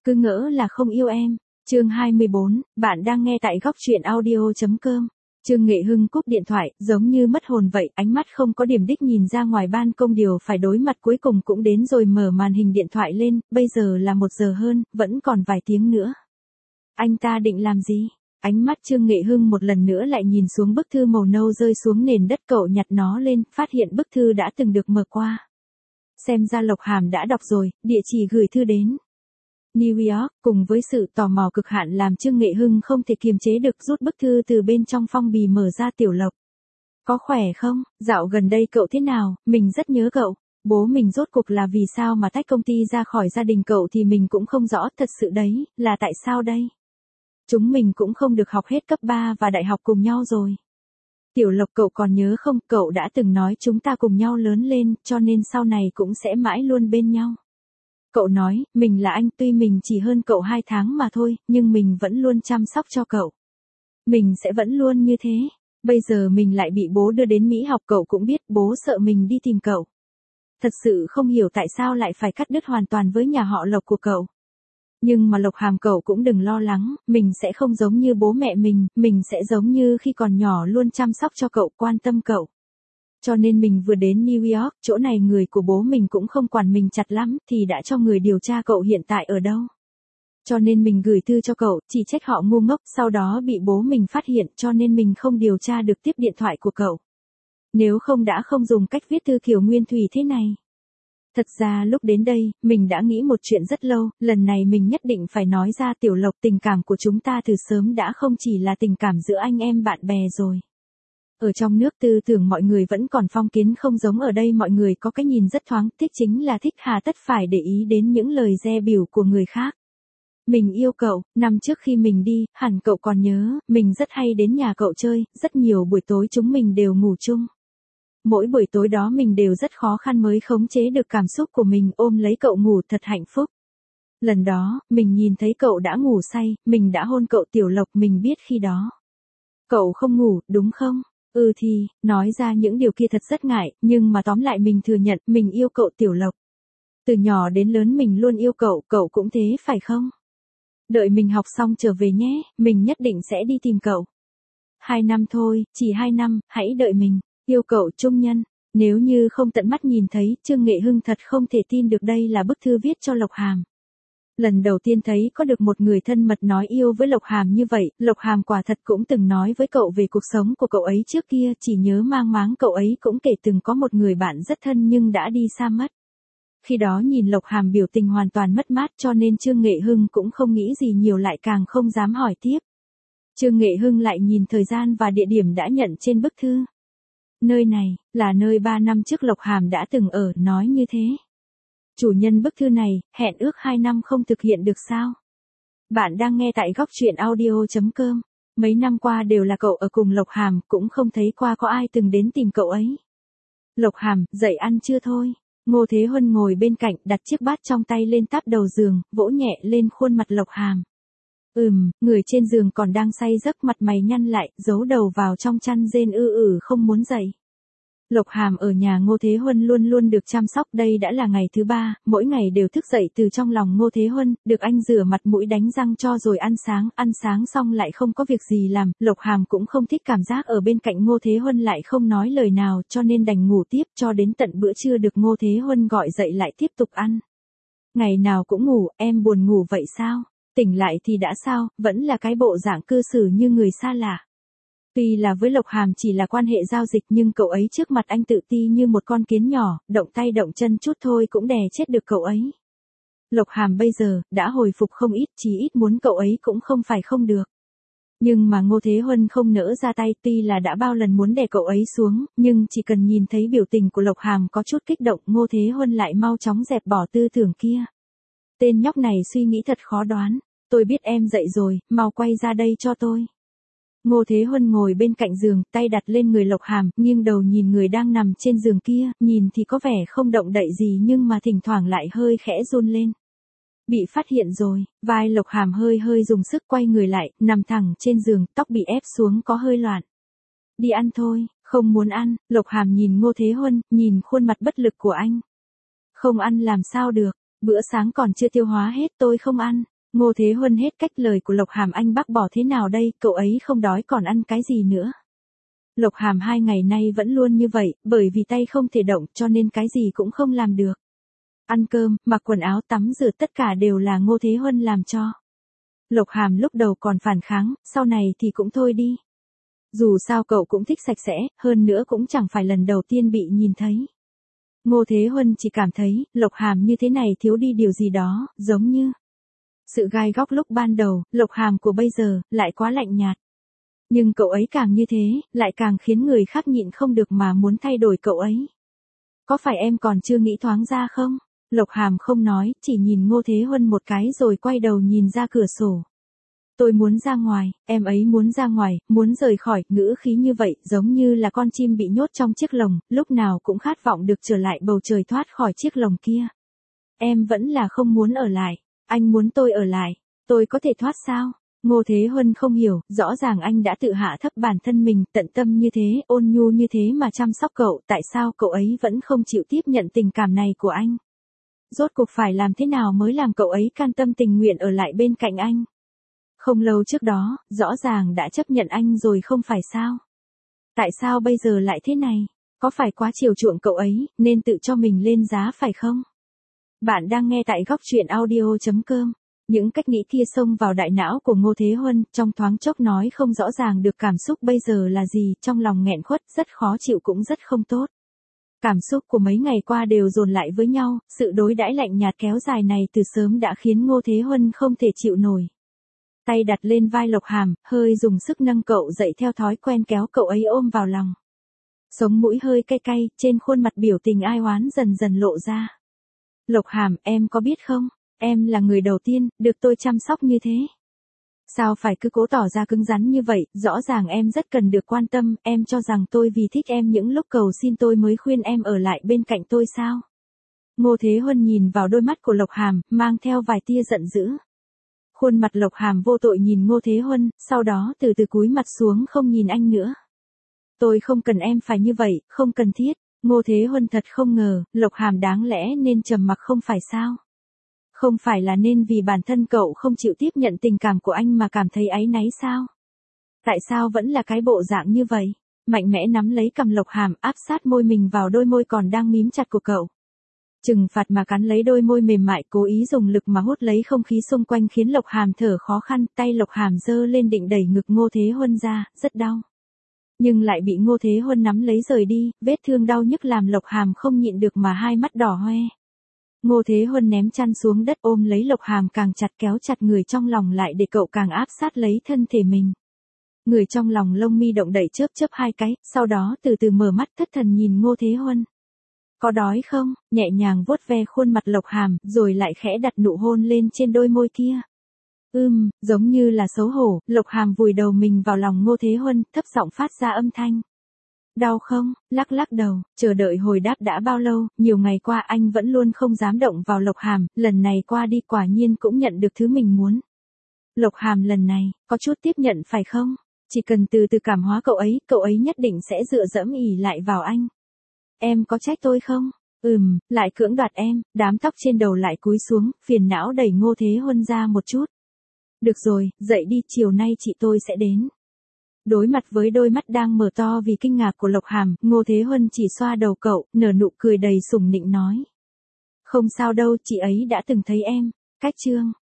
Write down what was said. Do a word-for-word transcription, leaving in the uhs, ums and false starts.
cứ ngỡ là không yêu em. Chương hai mươi bốn, bạn đang nghe tại góc truyện audio chấm com. Trương Nghệ Hưng cúp điện thoại, giống như mất hồn vậy, ánh mắt không có điểm đích nhìn ra ngoài ban công, điều phải đối mặt cuối cùng cũng đến rồi, mở màn hình điện thoại lên, bây giờ là một giờ hơn, vẫn còn vài tiếng nữa. Anh ta định làm gì? Ánh mắt Trương Nghệ Hưng một lần nữa lại nhìn xuống bức thư màu nâu rơi xuống nền đất, cậu nhặt nó lên, phát hiện bức thư đã từng được mở qua. Xem ra Lộc Hàm đã đọc rồi, địa chỉ gửi thư đến New York, cùng với sự tò mò cực hạn làm Trương Nghệ Hưng không thể kiềm chế được, rút bức thư từ bên trong phong bì mở ra. Tiểu Lộc, có khỏe không? Dạo gần đây cậu thế nào? Mình rất nhớ cậu. Bố mình rốt cuộc là vì sao mà tách công ty ra khỏi gia đình cậu thì mình cũng không rõ, thật sự đấy, là tại sao đây? Chúng mình cũng không được học hết cấp ba và đại học cùng nhau rồi. Tiểu Lộc, cậu còn nhớ không, cậu đã từng nói chúng ta cùng nhau lớn lên, cho nên sau này cũng sẽ mãi luôn bên nhau. Cậu nói, mình là anh, tuy mình chỉ hơn cậu hai tháng mà thôi, nhưng mình vẫn luôn chăm sóc cho cậu. Mình sẽ vẫn luôn như thế. Bây giờ mình lại bị bố đưa đến Mỹ học, cậu cũng biết, bố sợ mình đi tìm cậu. Thật sự không hiểu tại sao lại phải cắt đứt hoàn toàn với nhà họ Lộc của cậu. Nhưng mà Lộc Hàm, cậu cũng đừng lo lắng, mình sẽ không giống như bố mẹ mình, mình sẽ giống như khi còn nhỏ, luôn chăm sóc cho cậu, quan tâm cậu. Cho nên mình vừa đến New York, chỗ này người của bố mình cũng không quản mình chặt lắm, thì đã cho người điều tra cậu hiện tại ở đâu. Cho nên mình gửi thư cho cậu, chỉ trách họ ngu ngốc, sau đó bị bố mình phát hiện, cho nên mình không điều tra được tiếp điện thoại của cậu. Nếu không đã không dùng cách viết thư kiểu nguyên thủy thế này. Thật ra lúc đến đây, mình đã nghĩ một chuyện rất lâu, lần này mình nhất định phải nói ra. Tiểu Lộc, tình cảm của chúng ta từ sớm đã không chỉ là tình cảm giữa anh em bạn bè rồi. Ở trong nước tư tưởng mọi người vẫn còn phong kiến, không giống ở đây, mọi người có cái nhìn rất thoáng, thích chính là thích, hà tất phải để ý đến những lời dè bỉu của người khác. Mình yêu cậu, năm trước khi mình đi, hẳn cậu còn nhớ, mình rất hay đến nhà cậu chơi, rất nhiều buổi tối chúng mình đều ngủ chung. Mỗi buổi tối đó mình đều rất khó khăn mới khống chế được cảm xúc của mình, ôm lấy cậu ngủ thật hạnh phúc. Lần đó, mình nhìn thấy cậu đã ngủ say, mình đã hôn cậu. Tiểu Lộc, mình biết khi đó cậu không ngủ, đúng không? Ừ thì, nói ra những điều kia thật rất ngại, nhưng mà tóm lại mình thừa nhận, mình yêu cậu. Tiểu Lộc, từ nhỏ đến lớn mình luôn yêu cậu, cậu cũng thế phải không? Đợi mình học xong trở về nhé, mình nhất định sẽ đi tìm cậu. Hai năm thôi, chỉ hai năm, hãy đợi mình. Yêu cậu, Trung Nhân. Nếu như không tận mắt nhìn thấy, Trương Nghệ Hưng thật không thể tin được đây là bức thư viết cho Lộc Hàm. Lần đầu tiên thấy có được một người thân mật nói yêu với Lộc Hàm như vậy, Lộc Hàm quả thật cũng từng nói với cậu về cuộc sống của cậu ấy trước kia, chỉ nhớ mang máng cậu ấy cũng kể từng có một người bạn rất thân nhưng đã đi xa mất. Khi đó nhìn Lộc Hàm biểu tình hoàn toàn mất mát, cho nên Trương Nghệ Hưng cũng không nghĩ gì nhiều, lại càng không dám hỏi tiếp. Trương Nghệ Hưng lại nhìn thời gian và địa điểm đã nhận trên bức thư. Nơi này, là nơi ba năm trước Lộc Hàm đã từng ở, nói như thế. Chủ nhân bức thư này, hẹn ước hai năm không thực hiện được sao? Bạn đang nghe tại góc truyện audio chấm com. Mấy năm qua đều là cậu ở cùng Lộc Hàm, cũng không thấy qua có ai từng đến tìm cậu ấy. Lộc Hàm, dậy ăn chưa thôi? Ngô Thế Huân ngồi bên cạnh, đặt chiếc bát trong tay lên táp đầu giường, vỗ nhẹ lên khuôn mặt Lộc Hàm. Ừm, người trên giường còn đang say giấc, mặt mày nhăn lại, giấu đầu vào trong chăn rên ư ử không muốn dậy. Lộc Hàm ở nhà Ngô Thế Huân luôn luôn được chăm sóc, đây đã là ngày thứ ba, mỗi ngày đều thức dậy từ trong lòng Ngô Thế Huân, được anh rửa mặt mũi đánh răng cho rồi ăn sáng, ăn sáng xong lại không có việc gì làm, Lộc Hàm cũng không thích cảm giác ở bên cạnh Ngô Thế Huân lại không nói lời nào, cho nên đành ngủ tiếp cho đến tận bữa trưa được Ngô Thế Huân gọi dậy lại tiếp tục ăn. Ngày nào cũng ngủ, em buồn ngủ vậy sao? Tỉnh lại thì đã sao, vẫn là cái bộ dạng cư xử như người xa lạ. Tuy là với Lộc Hàm chỉ là quan hệ giao dịch nhưng cậu ấy trước mặt anh tự ti như một con kiến nhỏ, động tay động chân chút thôi cũng đè chết được cậu ấy. Lộc Hàm bây giờ, đã hồi phục không ít, chỉ ít muốn cậu ấy cũng không phải không được. Nhưng mà Ngô Thế Huân không nỡ ra tay, tuy là đã bao lần muốn đè cậu ấy xuống, nhưng chỉ cần nhìn thấy biểu tình của Lộc Hàm có chút kích động, Ngô Thế Huân lại mau chóng dẹp bỏ tư tưởng kia. Tên nhóc này suy nghĩ thật khó đoán. Tôi biết em dậy rồi, mau quay ra đây cho tôi. Ngô Thế Huân ngồi bên cạnh giường, tay đặt lên người Lộc Hàm, nghiêng đầu nhìn người đang nằm trên giường kia, nhìn thì có vẻ không động đậy gì nhưng mà thỉnh thoảng lại hơi khẽ run lên. Bị phát hiện rồi, vai Lộc Hàm hơi hơi dùng sức quay người lại, nằm thẳng trên giường, tóc bị ép xuống có hơi loạn. Đi ăn thôi, không muốn ăn. Lộc Hàm nhìn Ngô Thế Huân, nhìn khuôn mặt bất lực của anh. Không ăn làm sao được, bữa sáng còn chưa tiêu hóa hết, tôi không ăn. Ngô Thế Huân hết cách, lời của Lộc Hàm anh bác bỏ thế nào đây, cậu ấy không đói còn ăn cái gì nữa. Lộc Hàm hai ngày nay vẫn luôn như vậy, bởi vì tay không thể động cho nên cái gì cũng không làm được. Ăn cơm, mặc quần áo, tắm rửa tất cả đều là Ngô Thế Huân làm cho. Lộc Hàm lúc đầu còn phản kháng, sau này thì cũng thôi đi. Dù sao cậu cũng thích sạch sẽ, hơn nữa cũng chẳng phải lần đầu tiên bị nhìn thấy. Ngô Thế Huân chỉ cảm thấy, Lộc Hàm như thế này thiếu đi điều gì đó, giống như sự gai góc lúc ban đầu, Lộc Hàm của bây giờ, lại quá lạnh nhạt. Nhưng cậu ấy càng như thế, lại càng khiến người khác nhịn không được mà muốn thay đổi cậu ấy. Có phải em còn chưa nghĩ thoáng ra không? Lộc Hàm không nói, chỉ nhìn Ngô Thế Huân một cái rồi quay đầu nhìn ra cửa sổ. Tôi muốn ra ngoài, em ấy muốn ra ngoài, muốn rời khỏi, ngữ khí như vậy, giống như là con chim bị nhốt trong chiếc lồng, lúc nào cũng khát vọng được trở lại bầu trời thoát khỏi chiếc lồng kia. Em vẫn là không muốn ở lại, anh muốn tôi ở lại, tôi có thể thoát sao? Ngô Thế Huân không hiểu, rõ ràng anh đã tự hạ thấp bản thân mình, tận tâm như thế, ôn nhu như thế mà chăm sóc cậu, tại sao cậu ấy vẫn không chịu tiếp nhận tình cảm này của anh? Rốt cuộc phải làm thế nào mới làm cậu ấy can tâm tình nguyện ở lại bên cạnh anh? Không lâu trước đó, rõ ràng đã chấp nhận anh rồi không phải sao? Tại sao bây giờ lại thế này? Có phải quá chiều chuộng cậu ấy, nên tự cho mình lên giá phải không? Bạn đang nghe tại góc truyện audio chấm com. Những cách nghĩ kia xông vào đại não của Ngô Thế Huân, trong thoáng chốc nói không rõ ràng được cảm xúc bây giờ là gì, trong lòng nghẹn khuất, rất khó chịu cũng rất không tốt. Cảm xúc của mấy ngày qua đều dồn lại với nhau, sự đối đãi lạnh nhạt kéo dài này từ sớm đã khiến Ngô Thế Huân không thể chịu nổi. Tay đặt lên vai Lộc Hàm, hơi dùng sức nâng cậu dậy theo thói quen kéo cậu ấy ôm vào lòng. Sống mũi hơi cay cay, trên khuôn mặt biểu tình ai oán dần dần lộ ra. Lộc Hàm, em có biết không, em là người đầu tiên, được tôi chăm sóc như thế. Sao phải cứ cố tỏ ra cứng rắn như vậy, rõ ràng em rất cần được quan tâm, em cho rằng tôi vì thích em những lúc cầu xin tôi mới khuyên em ở lại bên cạnh tôi sao? Ngô Thế Huân nhìn vào đôi mắt của Lộc Hàm, mang theo vài tia giận dữ. Khuôn mặt Lộc Hàm vô tội nhìn Ngô Thế Huân, sau đó từ từ cúi mặt xuống không nhìn anh nữa. Tôi không cần em phải như vậy, không cần thiết. Ngô Thế Huân thật không ngờ, Lộc Hàm đáng lẽ nên trầm mặc không phải sao? Không phải là nên vì bản thân cậu không chịu tiếp nhận tình cảm của anh mà cảm thấy áy náy sao? Tại sao vẫn là cái bộ dạng như vậy? Mạnh mẽ nắm lấy cằm Lộc Hàm, áp sát môi mình vào đôi môi còn đang mím chặt của cậu. Trừng phạt mà cắn lấy đôi môi mềm mại, cố ý dùng lực mà hút lấy không khí xung quanh khiến Lộc Hàm thở khó khăn, tay Lộc Hàm giơ lên định đẩy ngực Ngô Thế Huân ra, rất đau. Nhưng lại bị Ngô Thế Huân nắm lấy rời đi, vết thương đau nhức làm Lộc Hàm không nhịn được mà hai mắt đỏ hoe. Ngô Thế Huân ném chăn xuống đất ôm lấy Lộc Hàm càng chặt kéo chặt người trong lòng lại để cậu càng áp sát lấy thân thể mình. Người trong lòng lông mi động đậy chớp chớp hai cái, sau đó từ từ mở mắt thất thần nhìn Ngô Thế Huân. Có đói không? Nhẹ nhàng vuốt ve khuôn mặt Lộc Hàm, rồi lại khẽ đặt nụ hôn lên trên đôi môi kia. Ưm, giống như là xấu hổ, Lộc Hàm vùi đầu mình vào lòng Ngô Thế Huân, thấp giọng phát ra âm thanh. Đau không? Lắc lắc đầu, chờ đợi hồi đáp đã bao lâu, nhiều ngày qua anh vẫn luôn không dám động vào Lộc Hàm, lần này qua đi quả nhiên cũng nhận được thứ mình muốn. Lộc Hàm lần này, có chút tiếp nhận phải không? Chỉ cần từ từ cảm hóa cậu ấy, cậu ấy nhất định sẽ dựa dẫm ỉ lại vào anh. Em có trách tôi không? Ừm, lại cưỡng đoạt em, đám tóc trên đầu lại cúi xuống, phiền não đẩy Ngô Thế Huân ra một chút. Được rồi, dậy đi, chiều nay chị tôi sẽ đến. Đối mặt với đôi mắt đang mở to vì kinh ngạc của Lộc Hàm, Ngô Thế Huân chỉ xoa đầu cậu, nở nụ cười đầy sủng nịnh nói. Không sao đâu, chị ấy đã từng thấy em. Cách chương